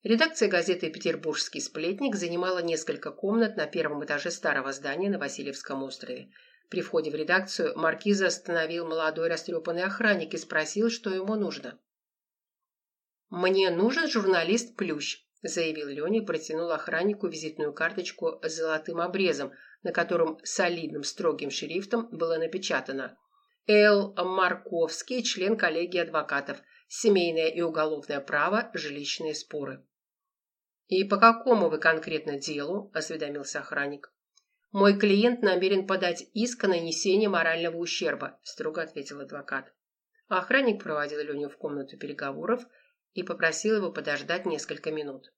Редакция газеты «Петербургский сплетник» занимала несколько комнат на первом этаже старого здания на Васильевском острове. При входе в редакцию маркиза остановил молодой растрепанный охранник и спросил, что ему нужно. «Мне нужен журналист Плющ», – заявил Леня и протянул охраннику визитную карточку с золотым обрезом, на котором солидным строгим шрифтом было напечатано: «Л. Марковский, член коллегии адвокатов. Семейное и уголовное право, жилищные споры». «И по какому вы конкретно делу?» – осведомился охранник. «Мой клиент намерен подать иск о нанесении морального ущерба», – строго ответил адвокат. Охранник проводил Леню в комнату переговоров и попросил его подождать несколько минут.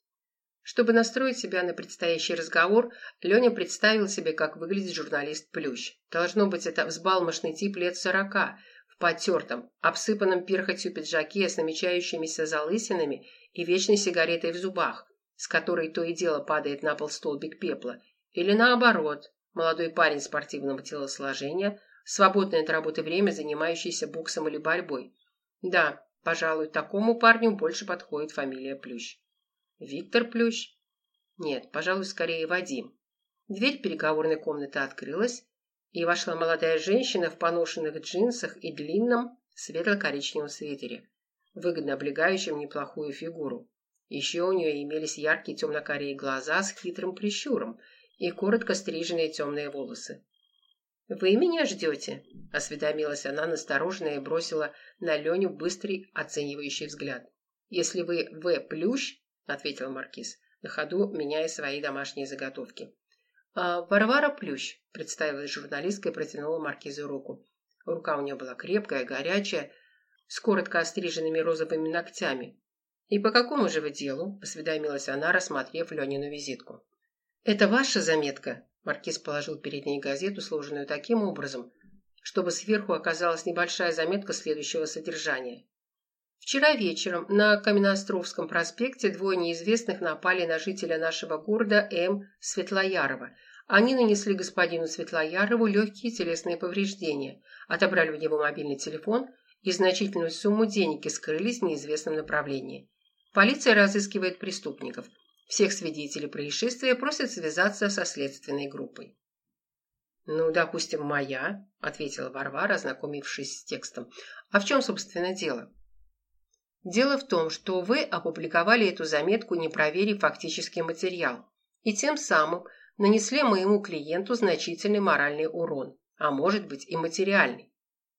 Чтобы настроить себя на предстоящий разговор, Леня представил себе, как выглядит журналист Плющ. Должно быть, это взбалмошный тип лет 40, в потертом, обсыпанном перхотью пиджаке с намечающимися залысинами и вечной сигаретой в зубах, с которой то и дело падает на пол столбик пепла, или наоборот, молодой парень спортивного телосложения, свободное от работы время, занимающийся боксом или борьбой. Да, пожалуй, такому парню больше подходит фамилия Плющ. Виктор Плющ? Нет, пожалуй, скорее Вадим. Дверь переговорной комнаты открылась, и вошла молодая женщина в поношенных джинсах и длинном светло-коричневом свитере, выгодно облегающем неплохую фигуру. Еще у нее имелись яркие темно-карие глаза с хитрым прищуром и коротко стриженные темные волосы. «Вы меня ждете?» – осведомилась она настороженно и бросила на Леню быстрый оценивающий взгляд. «Если вы В. Плющ, – ответил маркиз, на ходу меняя свои домашние заготовки. «Варвара Плющ», – представилась журналистка и протянула маркизу руку. Рука у нее была крепкая, горячая, с коротко остриженными розовыми ногтями. «И по какому же вы делу?» – осведомилась она, рассмотрев Ленину визитку. «Это ваша заметка?» – маркиз положил перед ней газету, сложенную таким образом, чтобы сверху оказалась небольшая заметка следующего содержания. Вчера вечером на Каменноостровском проспекте двое неизвестных напали на жителя нашего города М. Светлоярова. Они нанесли господину Светлоярову легкие телесные повреждения, отобрали у него мобильный телефон и значительную сумму денег и скрылись в неизвестном направлении. Полиция разыскивает преступников. Всех свидетелей происшествия просят связаться со следственной группой. «Ну, допустим, моя», – ответила Варвара, ознакомившись с текстом. «А в чем, собственно, дело?» «Дело в том, что вы опубликовали эту заметку, не проверив фактический материал, и тем самым нанесли моему клиенту значительный моральный урон, а может быть и материальный».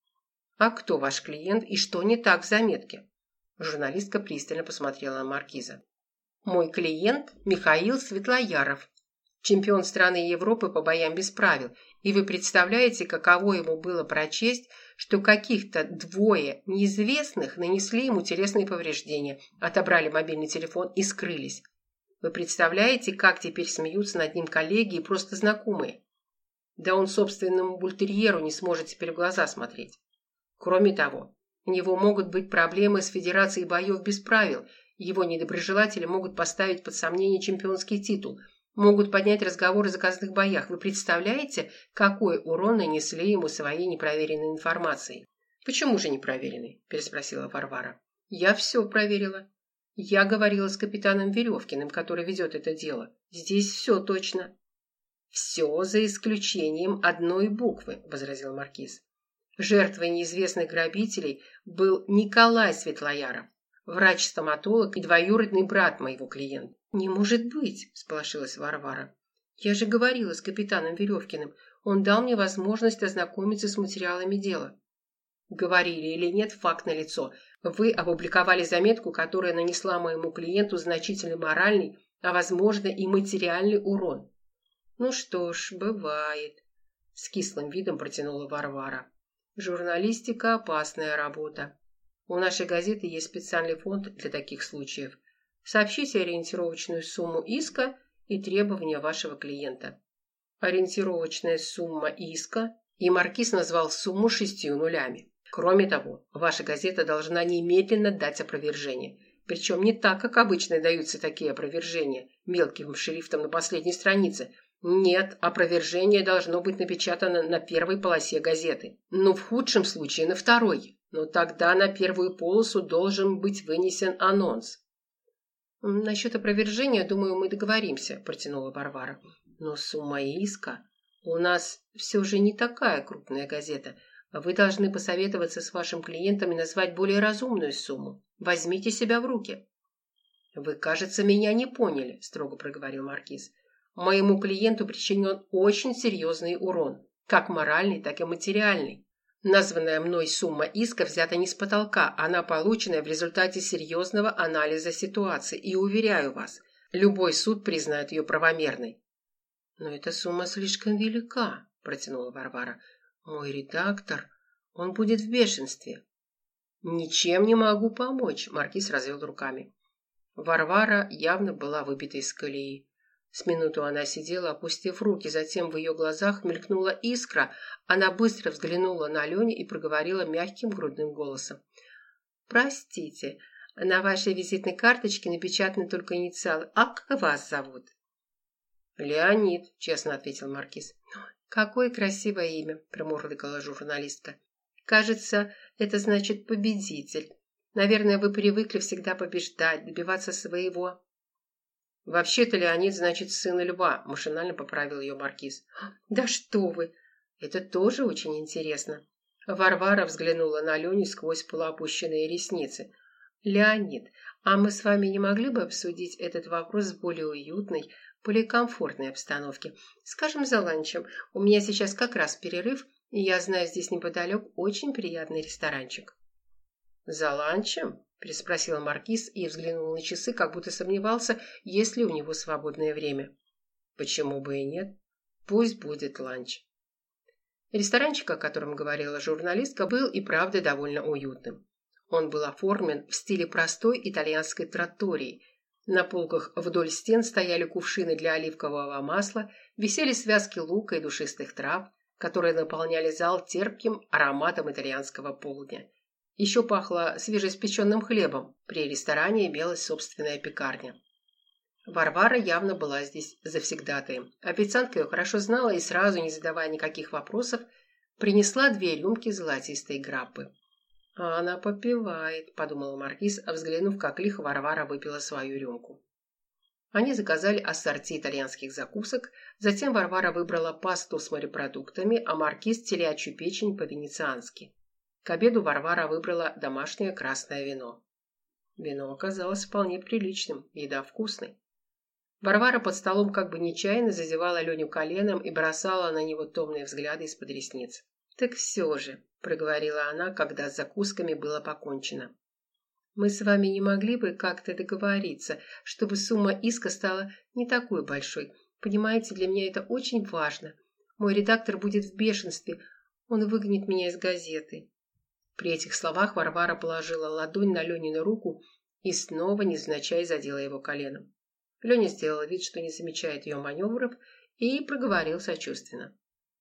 «А кто ваш клиент и что не так в заметке?» Журналистка пристально посмотрела на маркиза. «Мой клиент Михаил Светлояров, чемпион страны и Европы по боям без правил, и вы представляете, каково ему было прочесть, что каких-то двое неизвестных нанесли ему телесные повреждения, отобрали мобильный телефон и скрылись. Вы представляете, как теперь смеются над ним коллеги и просто знакомые? Да он собственному бультерьеру не сможет теперь в глаза смотреть. Кроме того, у него могут быть проблемы с Федерацией боев без правил, его недоброжелатели могут поставить под сомнение чемпионский титул, могут поднять разговоры о заказных боях. Вы представляете, какой урон нанесли ему своей непроверенной информацией?» «Почему же непроверенной?» – переспросила Варвара. «Я все проверила. Я говорила с капитаном Веревкиным, который ведет это дело. Здесь все точно». «Все за исключением одной буквы», – возразил маркиз. «Жертвой неизвестных грабителей был Николай Светлояров, врач-стоматолог и двоюродный брат моего клиента». «Не может быть!» – всполошилась Варвара. «Я же говорила с капитаном Веревкиным. Он дал мне возможность ознакомиться с материалами дела». «Говорили или нет, факт налицо. Вы опубликовали заметку, которая нанесла моему клиенту значительный моральный, а возможно и материальный урон». «Ну что ж, бывает», – с кислым видом протянула Варвара. «Журналистика – опасная работа. У нашей газеты есть специальный фонд для таких случаев. Сообщите ориентировочную сумму иска и требования вашего клиента». Ориентировочная сумма иска, и маркиз назвал сумму 6 нулями. Кроме того, ваша газета должна немедленно дать опровержение. Причем не так, как обычно даются такие опровержения, мелким шрифтом на последней странице. Нет, опровержение должно быть напечатано на первой полосе газеты. Ну, в худшем случае на второй. Но тогда на первую полосу должен быть вынесен анонс. Насчет опровержения, думаю, мы договоримся», – протянула Варвара. «Но сумма иска... У нас все же не такая крупная газета. Вы должны посоветоваться с вашим клиентом и назвать более разумную сумму. Возьмите себя в руки». «Вы, кажется, меня не поняли», – строго проговорил маркиз. «Моему клиенту причинен очень серьезный урон, как моральный, так и материальный. Названная мной сумма иска взята не с потолка, она получена в результате серьезного анализа ситуации, и, уверяю вас, любой суд признает ее правомерной». «Но эта сумма слишком велика», – протянула Варвара. «Мой редактор, он будет в бешенстве». «Ничем не могу помочь», – маркиз развел руками. Варвара явно была выбита из колеи. С минуту она сидела, опустив руки, затем в ее глазах мелькнула искра. Она быстро взглянула на Леню и проговорила мягким грудным голосом. «Простите, на вашей визитной карточке напечатаны только инициалы. А как вас зовут?» «Леонид», – честно ответил маркиз. «Какое красивое имя», – промурлыкала журналистка. «Кажется, это значит победитель. Наверное, вы привыкли всегда побеждать, добиваться своего». «Вообще-то Леонид значит сын льва», – машинально поправил ее маркиз. «Да что вы! Это тоже очень интересно». Варвара взглянула на Леню сквозь полуопущенные ресницы. «Леонид, а мы с вами не могли бы обсудить этот вопрос в более уютной, более комфортной обстановке? Скажем, за ланчем. У меня сейчас как раз перерыв, и я знаю здесь неподалеку очень приятный ресторанчик». «За ланчем?» – переспросил маркиз и взглянул на часы, как будто сомневался, есть ли у него свободное время. «Почему бы и нет? Пусть будет ланч». Ресторанчик, о котором говорила журналистка, был и правда довольно уютным. Он был оформлен в стиле простой итальянской траттории. На полках вдоль стен стояли кувшины для оливкового масла, висели связки лука и душистых трав, которые наполняли зал терпким ароматом итальянского полдня. Еще пахло свежеиспеченным хлебом. При ресторане имелась собственная пекарня. Варвара явно была здесь завсегдатаем. Официантка ее хорошо знала и сразу, не задавая никаких вопросов, принесла 2 рюмки золотистой граппы. «А она попивает», – подумал маркиз, взглянув, как лихо Варвара выпила свою рюмку. Они заказали ассорти итальянских закусок, затем Варвара выбрала пасту с морепродуктами, а маркиз – телячью печень по-венециански. К обеду Варвара выбрала домашнее красное вино. Вино оказалось вполне приличным, еда вкусной. Варвара под столом как бы нечаянно зазевала Леню коленом и бросала на него томные взгляды из-под ресниц. «Так все же», – проговорила она, когда с закусками было покончено. «Мы с вами не могли бы как-то договориться, чтобы сумма иска стала не такой большой. Понимаете, для меня это очень важно. Мой редактор будет в бешенстве, он выгонит меня из газеты». При этих словах Варвара положила ладонь на Ленину руку и снова невзначай задела его коленом. Леня сделал вид, что не замечает ее маневров, и проговорил сочувственно.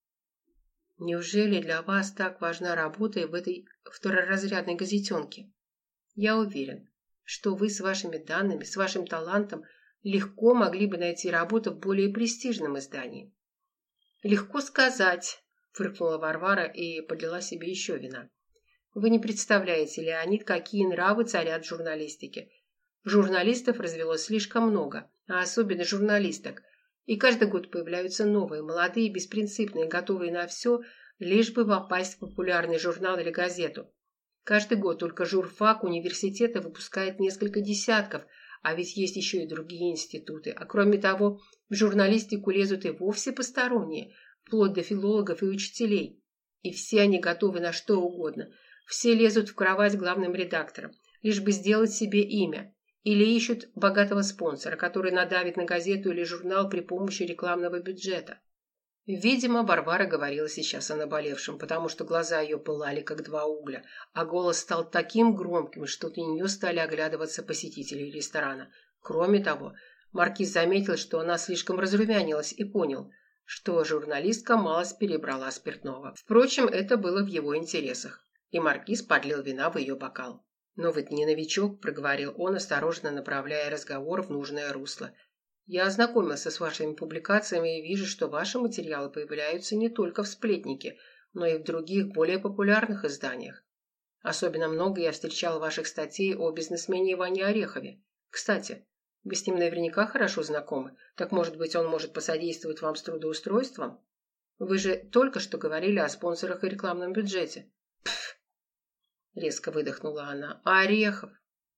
«Неужели для вас так важна работа в этой второразрядной газетенке? Я уверен, что вы с вашими данными, с вашим талантом легко могли бы найти работу в более престижном издании». «Легко сказать», – фыркнула Варвара и подлила себе еще вина. «Вы не представляете, Леонид, какие нравы царят в журналистике. Журналистов развелось слишком много, а особенно журналисток. И каждый год появляются новые, молодые, беспринципные, готовые на все, лишь бы попасть в популярный журнал или газету. Каждый год только журфак университета выпускает несколько десятков, а ведь есть еще и другие институты. А кроме того, в журналистику лезут и вовсе посторонние, вплоть до филологов и учителей. И все они готовы на что угодно. Все лезут в кровать главным редактором, лишь бы сделать себе имя. Или ищут богатого спонсора, который надавит на газету или журнал при помощи рекламного бюджета. Видимо, Варвара говорила сейчас о наболевшем, потому что глаза ее пылали, как 2 угля, а голос стал таким громким, что на нее стали оглядываться посетители ресторана. Кроме того, маркиз заметил, что она слишком разрумянилась, и понял, что журналистка малость перебрала спиртного. Впрочем, это было в его интересах, и маркиз подлил вина в ее бокал. «Но ведь не новичок», – проговорил он, осторожно направляя разговор в нужное русло. «Я ознакомился с вашими публикациями и вижу, что ваши материалы появляются не только в «Сплетнике», но и в других, более популярных изданиях. Особенно много я встречал ваших статей о бизнесмене Иване Орехове. Кстати, Вы с ним наверняка хорошо знакомы. Так, может быть, он может посодействовать вам с трудоустройством? Вы же только что говорили о спонсорах и рекламном бюджете. Пф! Резко выдохнула она. А Орехов?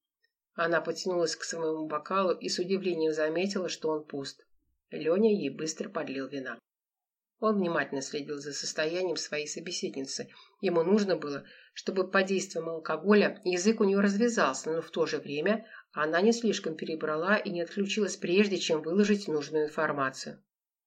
Она потянулась к своему бокалу и с удивлением заметила, что он пуст. Леня ей быстро подлил вина. Он внимательно следил за состоянием своей собеседницы. Ему нужно было, чтобы под действием алкоголя язык у нее развязался, но в то же время она не слишком перебрала и не отключилась прежде, чем выложить нужную информацию.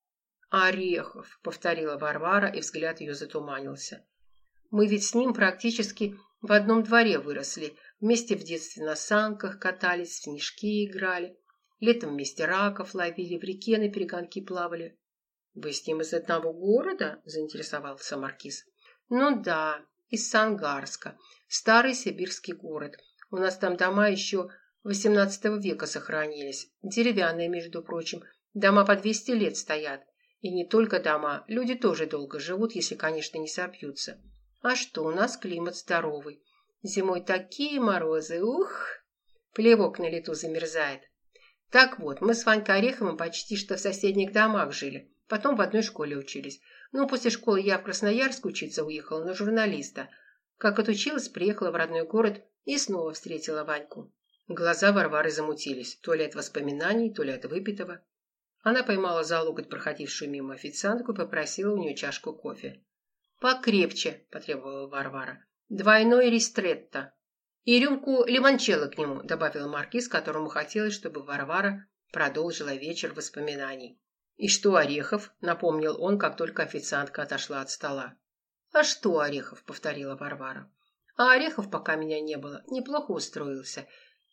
«Орехов», — повторила Варвара, и взгляд ее затуманился. «Мы ведь с ним практически в одном дворе выросли, вместе в детстве на санках катались, в снежки играли, летом вместе раков ловили, в реке на перегонки плавали». «Вы с ним из одного города?» – заинтересовался маркиз. «Ну да, из Сангарска. Старый сибирский город. У нас там дома еще XVIII века сохранились. Деревянные, между прочим. Дома по 200 лет стоят. И не только дома. Люди тоже долго живут, если, конечно, не сопьются. А что, у нас климат здоровый. Зимой такие морозы, ух! Плевок на лету замерзает. Так вот, мы с Ванькой Ореховым почти что в соседних домах жили. Потом в одной школе учились. Ну, после школы я в Красноярск учиться уехала на журналиста. Как отучилась, приехала в родной город и снова встретила Ваньку. Глаза Варвары замутились, то ли от воспоминаний, то ли от выпитого. Она поймала за локоть проходившую мимо официантку и попросила у нее чашку кофе. «Покрепче», – потребовала Варвара. «Двойной ристретто. И рюмку лимончелло к нему», – добавил маркиз, которому хотелось, чтобы Варвара продолжила вечер воспоминаний. «И что, Орехов?» – напомнил он, как только официантка отошла от стола. «А что, Орехов?» – повторила Варвара. «А Орехов, пока меня не было, неплохо устроился.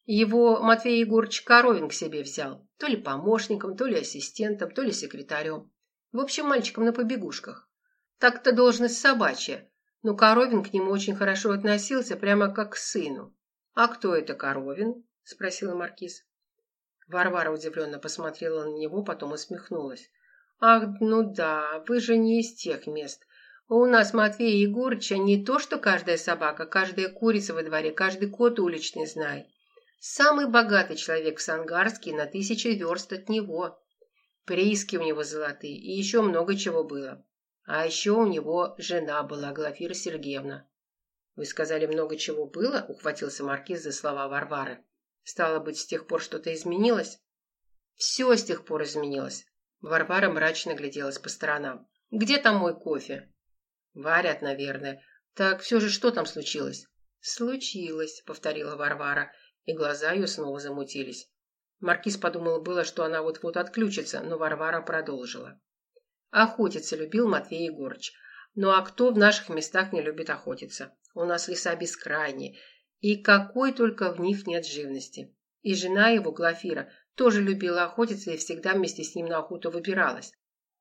Его Матвей Егорович Коровин к себе взял. То ли помощником, то ли ассистентом, то ли секретарем. В общем, мальчиком на побегушках. Так-то должность собачья. Но Коровин к нему очень хорошо относился, прямо как к сыну». «А кто это Коровин?» – спросил маркиз. Варвара удивленно посмотрела на него, потом усмехнулась. «Ах, ну да, вы же не из тех мест. У нас Матвея Егорыча не то, что каждая собака, каждая курица во дворе, каждый кот уличный знает. Самый богатый человек в Сангарске, на 1000 верст от него. Прииски у него золотые и еще много чего было. А еще у него жена была, Глафира Сергеевна». «Вы сказали, много чего было?» – ухватился маркиз за слова Варвары. «Стало быть, с тех пор что-то изменилось?» «Все с тех пор изменилось». Варвара мрачно гляделась по сторонам. «Где там мой кофе?» «Варят, наверное. Так все же что там случилось?» «Случилось», — повторила Варвара, и глаза ее снова замутились. Маркиз подумал было, что она вот-вот отключится, но Варвара продолжила. «Охотиться любил Матвей Егорыч. Ну а кто в наших местах не любит охотиться? У нас леса бескрайние, и какой только в них нет живности. И жена его, Глафира, тоже любила охотиться и всегда вместе с ним на охоту выбиралась.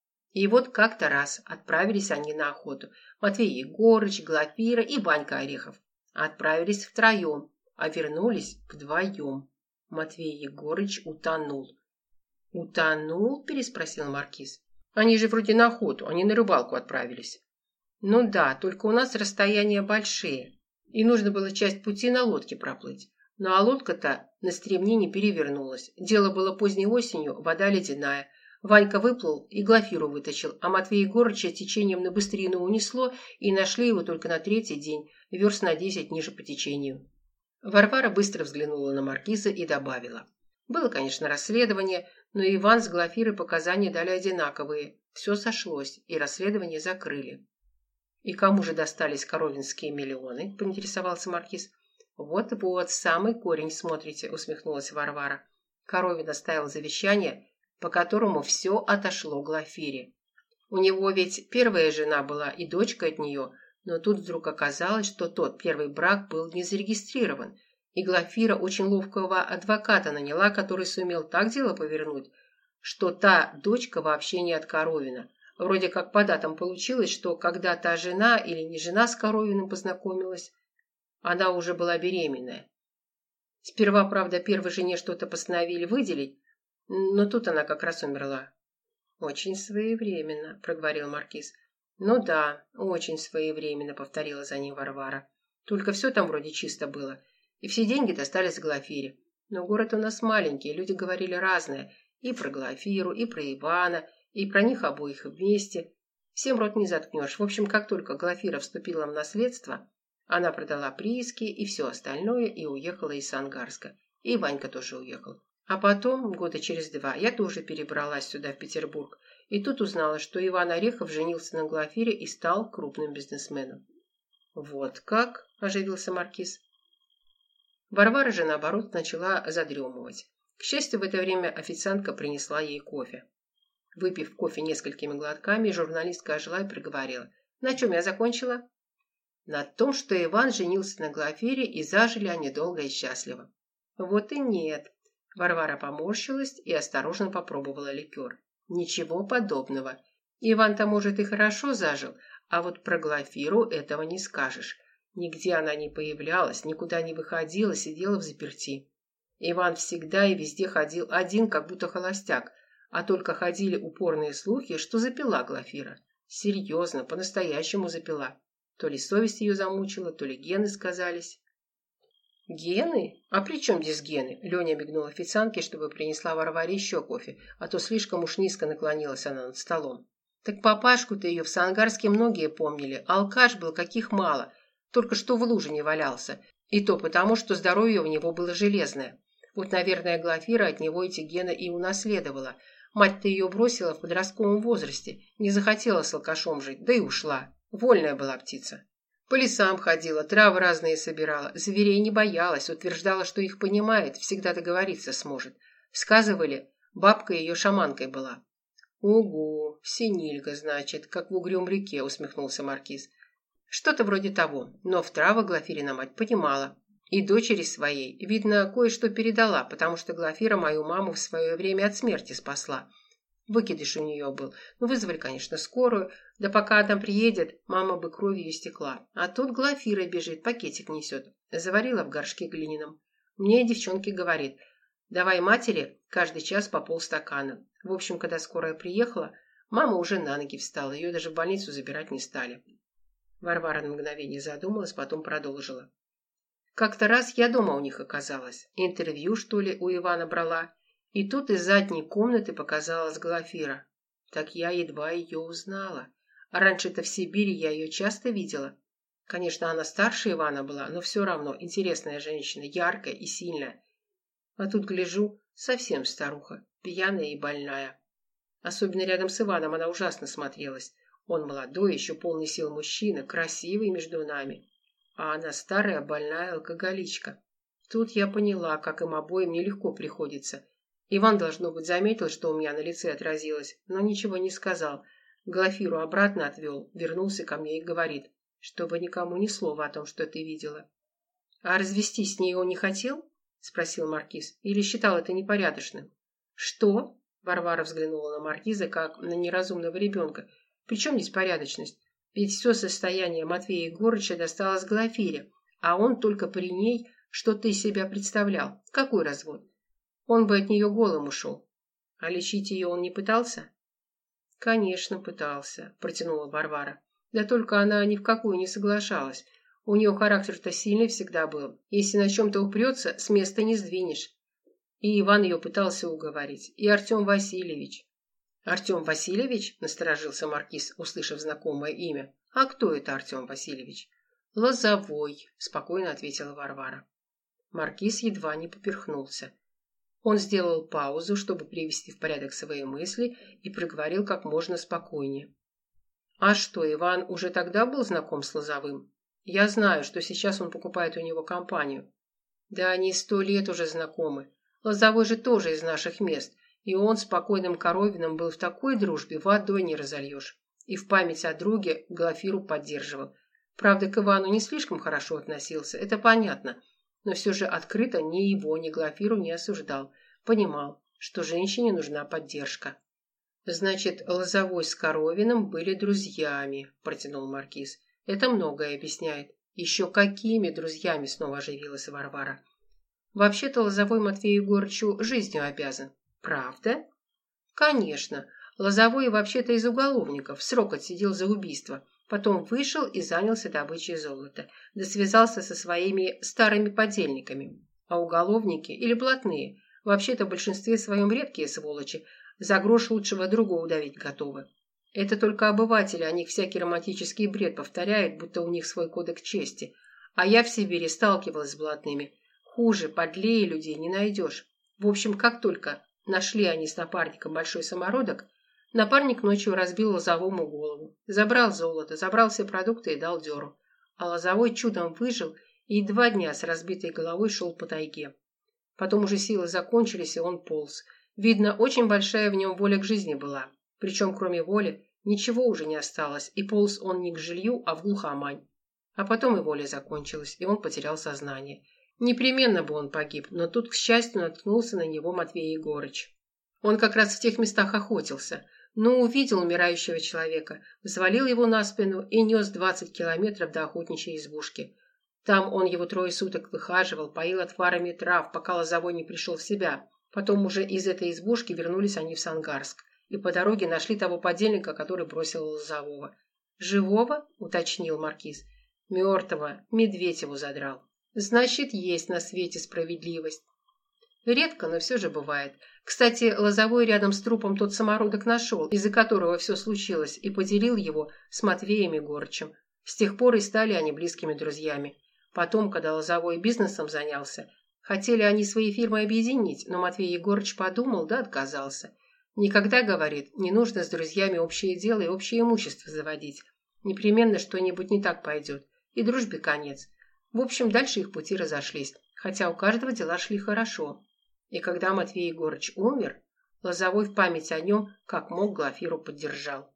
И вот как-то раз отправились они на охоту. Матвей Егорыч, Глафира и Ванька Орехов. Отправились втроем, а вернулись вдвоем. Матвей Егорыч утонул. «Утонул?» – переспросил маркиз. «Они же вроде на охоту, они на рыбалку отправились». «Ну да, только у нас расстояния большие, и нужно было часть пути на лодке проплыть. Ну а лодка-то на стремнине перевернулась. Дело было поздней осенью, вода ледяная. Ванька выплыл и Глафиру вытащил, а Матвея Егорыча течением на быстрину унесло, и нашли его только на 3-й день, верст на 10 ниже по течению». Варвара быстро взглянула на маркиза и добавила. «Было, конечно, расследование, но Иван с Глафирой показания дали одинаковые. Все сошлось, и расследование закрыли». «И кому же достались коровинские миллионы?» – поинтересовался маркиз. «Вот-вот, самый корень смотрите», – усмехнулась Варвара. Коровин оставил завещание, по которому все отошло Глафире. У него ведь первая жена была и дочка от нее, но тут вдруг оказалось, что тот первый брак был не зарегистрирован, и Глафира очень ловкого адвоката наняла, который сумел так дело повернуть, что та дочка вообще не от Коровина. Вроде как по датам получилось, что когда та жена или не жена с Коровиным познакомилась, она уже была беременная. Сперва, правда, первой жене что-то постановили выделить, но тут она как раз умерла. «Очень своевременно», – проговорил маркиз. «Ну да, очень своевременно», – повторила за ним Варвара. «Только все там вроде чисто было, и все деньги достались Глафире. Но город у нас маленький, люди говорили разное. И про Глафиру, и про Ивана, и про них обоих вместе. Всем рот не заткнешь. В общем, как только Глафира вступила в наследство, она продала прииски и все остальное и уехала из Ангарска. И Ванька тоже уехал. А потом, года через 2, я тоже перебралась сюда, в Петербург. И тут узнала, что Иван Орехов женился на Глафире и стал крупным бизнесменом. «Вот как?» – оживился маркиз. Варвара же, наоборот, начала задремывать. К счастью, в это время официантка принесла ей кофе. Выпив кофе несколькими глотками, журналистка ожила и проговорила. «На чем я закончила?» «На том, что Иван женился на Глафире, и зажили они долго и счастливо». «Вот и нет». Варвара поморщилась и осторожно попробовала ликер. «Ничего подобного. Иван-то, может, и хорошо зажил, а вот про Глафиру этого не скажешь. Нигде она не появлялась, никуда не выходила, сидела взаперти. Иван всегда и везде ходил один, как будто холостяк, а только ходили упорные слухи, что запила Глафира. Серьезно, по-настоящему запила. То ли совесть ее замучила, то ли гены сказались». «Гены? А при чем здесь гены?» Леня мигнул официантке, чтобы принесла Варваре еще кофе, а то слишком уж низко наклонилась она над столом. «Так папашку-то ее в Сангарске многие помнили. Алкаш был каких мало. Только что в луже не валялся. И то потому, что здоровье у него было железное. Вот, наверное, Глафира от него эти гены и унаследовала. Мать-то ее бросила в подростковом возрасте. Не захотела с алкашом жить, да и ушла. Вольная была птица. По лесам ходила, травы разные собирала, зверей не боялась, утверждала, что их понимает, всегда договориться сможет. Сказывали, бабка ее шаманкой была». «Угу, синильга, значит, как в Угрюм-реке», — усмехнулся маркиз. «Что-то вроде того, но в травах Глафирина мать понимала. И дочери своей, видно, кое-что передала, потому что Глафира мою маму в свое время от смерти спасла. Выкидыш у нее был. Ну, вызвали, конечно, скорую. Да пока она приедет, мама бы кровью истекла. А тут Глафира бежит, пакетик несет. Заварила в горшке глиняном. Мне девчонке говорит: давай матери каждый час по полстакана. В общем, когда скорая приехала, мама уже на ноги встала. Ее даже в больницу забирать не стали». Варвара на мгновение задумалась, потом продолжила. «Как-то раз я дома у них оказалась. Интервью, что ли, у Ивана брала. И тут из задней комнаты показалась Глафира. Так я едва ее узнала. А раньше-то в Сибири я ее часто видела. Конечно, она старше Ивана была, но все равно интересная женщина, яркая и сильная. А тут, гляжу, совсем старуха, пьяная и больная. Особенно рядом с Иваном она ужасно смотрелась. Он молодой, еще полный сил мужчина, красивый между нами. А она старая, больная алкоголичка. Тут я поняла, как им обоим нелегко приходится. Иван, должно быть, заметил, что у меня на лице отразилось, но ничего не сказал. Глафиру обратно отвел, вернулся ко мне и говорит, чтобы никому ни слова о том, что ты видела. «А развестись с ней он не хотел?» – спросил маркиз. «Или считал это непорядочным?» «Что?» – Варвара взглянула на маркиза, как на неразумного ребенка. «При чем здесь порядочность? Ведь все состояние Матвея Егорыча досталось Глафире, а он только при ней что-то из себя представлял. Какой развод? Он бы от нее голым ушел. А лечить ее он не пытался?» «Конечно, пытался», – протянула Варвара. «Да только она ни в какую не соглашалась. У нее характер-то сильный всегда был. Если на чем-то упрется, с места не сдвинешь. И Иван ее пытался уговорить, и Артем Васильевич». «Артем Васильевич?» – насторожился маркиз, услышав знакомое имя. «А кто это Артем Васильевич?» «Лозовой», – спокойно ответила Варвара. Маркиз едва не поперхнулся. Он сделал паузу, чтобы привести в порядок свои мысли, и проговорил как можно спокойнее. «А что, Иван уже тогда был знаком с Лозовым? Я знаю, что сейчас он покупает у него компанию». «Да они 100 лет уже знакомы. Лозовой же тоже из наших мест, и он с покойным Коровиным был в такой дружбе, водой не разольешь. И в память о друге Глафиру поддерживал. Правда, к Ивану не слишком хорошо относился, это понятно, но все же открыто ни его, ни Глафиру не осуждал. Понимал, что женщине нужна поддержка». «Значит, Лозовой с Коровиным были друзьями», – протянул маркиз. «Это многое объясняет». «Еще какими друзьями?» – снова оживилась Варвара. «Вообще-то Лозовой Матвею Егорычу жизнью обязан». «Правда?» «Конечно. Лозовой вообще-то из уголовников, срок отсидел за убийство. Потом вышел и занялся добычей золота. Да связался со своими старыми подельниками. А уголовники или блатные, вообще-то в большинстве своем редкие сволочи, за грош лучшего друга удавить готовы. Это только обыватели, о них всякий романтический бред повторяют, будто у них свой кодекс чести. А я в Сибири сталкивалась с блатными. Хуже, подлее людей не найдешь. В общем, как только нашли они с напарником большой самородок, напарник ночью разбил Лозовому голову. Забрал золото, забрал все продукты и дал дёру. А Лозовой чудом выжил и 2 дня с разбитой головой шел по тайге. Потом уже силы закончились, и он полз. Видно, очень большая в нем воля к жизни была. Причем, кроме воли, ничего уже не осталось, и полз он не к жилью, а в глухомань. А потом и воля закончилась, и он потерял сознание. Непременно бы он погиб, но тут, к счастью, наткнулся на него Матвей Егорыч. Он как раз в тех местах охотился, но увидел умирающего человека, взвалил его на спину и нес 20 километров до охотничьей избушки. Там он его 3 суток выхаживал, поил отварами трав, пока Лозовой не пришел в себя. Потом уже из этой избушки вернулись они в Сангарск. И по дороге нашли того подельника, который бросил Лозового. «Живого?» – уточнил маркиз. «Мертвого. Медведь его задрал». «Значит, есть на свете справедливость». Редко, но все же бывает. Кстати, Лозовой рядом с трупом тот самородок нашел, из-за которого все случилось, и поделил его с Матвеем Егорычем. С тех пор и стали они близкими друзьями. Потом, когда Лозовой бизнесом занялся, хотели они свои фирмы объединить, но Матвей Егорыч подумал, да отказался. Никогда, говорит, не нужно с друзьями общее дело и общее имущество заводить. Непременно что-нибудь не так пойдет. И дружбе конец. В общем, дальше их пути разошлись, хотя у каждого дела шли хорошо. И когда Матвей Егорыч умер, Лозовой в память о нем как мог Глафиру поддержал.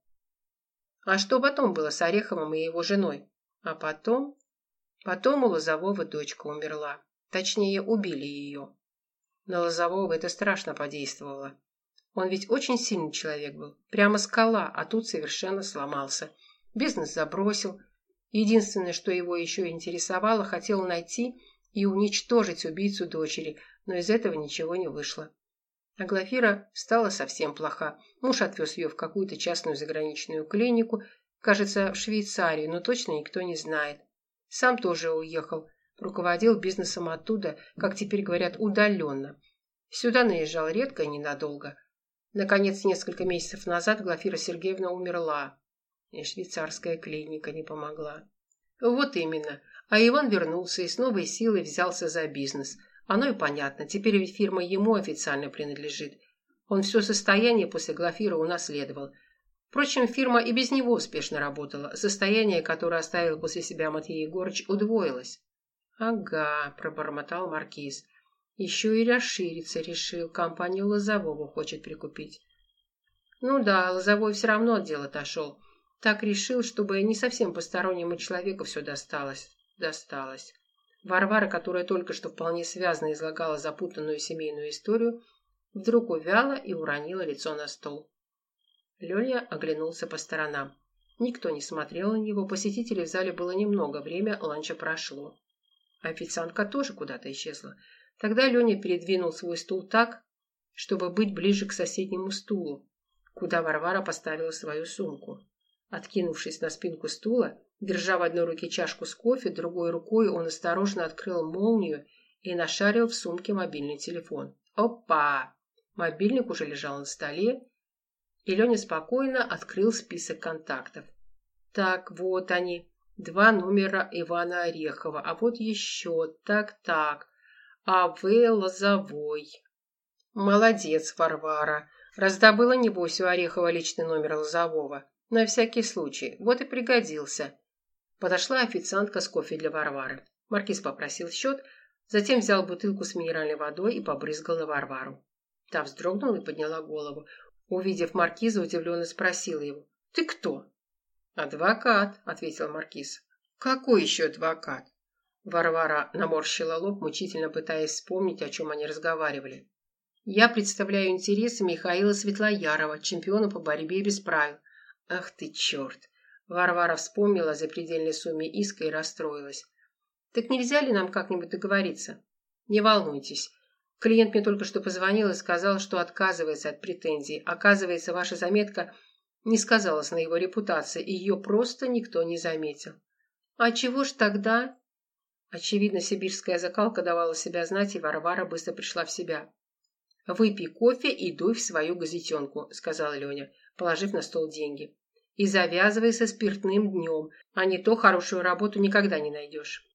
А что потом было с Ореховым и его женой? А потом... Потом у Лозового дочка умерла. Точнее, убили ее. На Лозового это страшно подействовало. Он ведь очень сильный человек был. Прямо скала, а тут совершенно сломался. Бизнес забросил. Единственное, что его еще интересовало, хотел найти и уничтожить убийцу дочери, но из этого ничего не вышло. А Глафира стала совсем плоха. Муж отвез ее в какую-то частную заграничную клинику, кажется, в Швейцарию, но точно никто не знает. Сам тоже уехал, руководил бизнесом оттуда, как теперь говорят, удаленно. Сюда наезжал редко и ненадолго. Наконец, несколько месяцев назад Глафира Сергеевна умерла, и швейцарская клиника не помогла. Вот именно. А Иван вернулся и с новой силой взялся за бизнес. Оно и понятно, теперь ведь фирма ему официально принадлежит. Он все состояние после Глафиры унаследовал. Впрочем, фирма и без него успешно работала. Состояние, которое оставил после себя Матвей Егорыч, удвоилось. «Ага», – пробормотал маркиз. «Еще и расшириться решил. Компанию Лозового хочет прикупить». Ну да, Лозовой все равно от дела отошел. Так решил, чтобы не совсем постороннему человеку все досталось. Варвара, которая только что вполне связно излагала запутанную семейную историю, вдруг увяла и уронила лицо на стол. Леня оглянулся по сторонам. Никто не смотрел на него, посетителей в зале было немного, время ланча прошло. Официантка тоже куда-то исчезла. Тогда Леня передвинул свой стул так, чтобы быть ближе к соседнему стулу, куда Варвара поставила свою сумку. Откинувшись на спинку стула, держа в одной руке чашку с кофе, другой рукой он осторожно открыл молнию и нашарил в сумке мобильный телефон. Опа! Мобильник уже лежал на столе, и Леня спокойно открыл список контактов. Так, вот они. 2 номера Ивана Орехова, а вот еще. Так. А.В. Лозовой. Молодец, Варвара. Раздобыла, небось, у Орехова личный номер Лозового. На всякий случай. Вот и пригодился. Подошла официантка с кофе для Варвары. Маркиз попросил счет, затем взял бутылку с минеральной водой и побрызгал на Варвару. Та вздрогнула и подняла голову. Увидев маркиза, удивленно спросила его: «Ты кто?» «Адвокат», — ответил маркиз. «Какой еще адвокат?» Варвара наморщила лоб, мучительно пытаясь вспомнить, о чем они разговаривали. «Я представляю интересы Михаила Светлоярова, чемпиона по борьбе без правил». «Ах ты, черт!» Варвара вспомнила о запредельной сумме иска и расстроилась. «Так нельзя ли нам как-нибудь договориться?» «Не волнуйтесь. Клиент мне только что позвонил и сказал, что отказывается от претензий. Оказывается, ваша заметка не сказалась на его репутации, и ее просто никто не заметил». «А чего ж тогда?» Очевидно, сибирская закалка давала себя знать, и Варвара быстро пришла в себя. «Выпей кофе и дуй в свою газетенку», — сказала Леня, положив на стол деньги. «И завязывай со спиртным днем, а не то хорошую работу никогда не найдешь».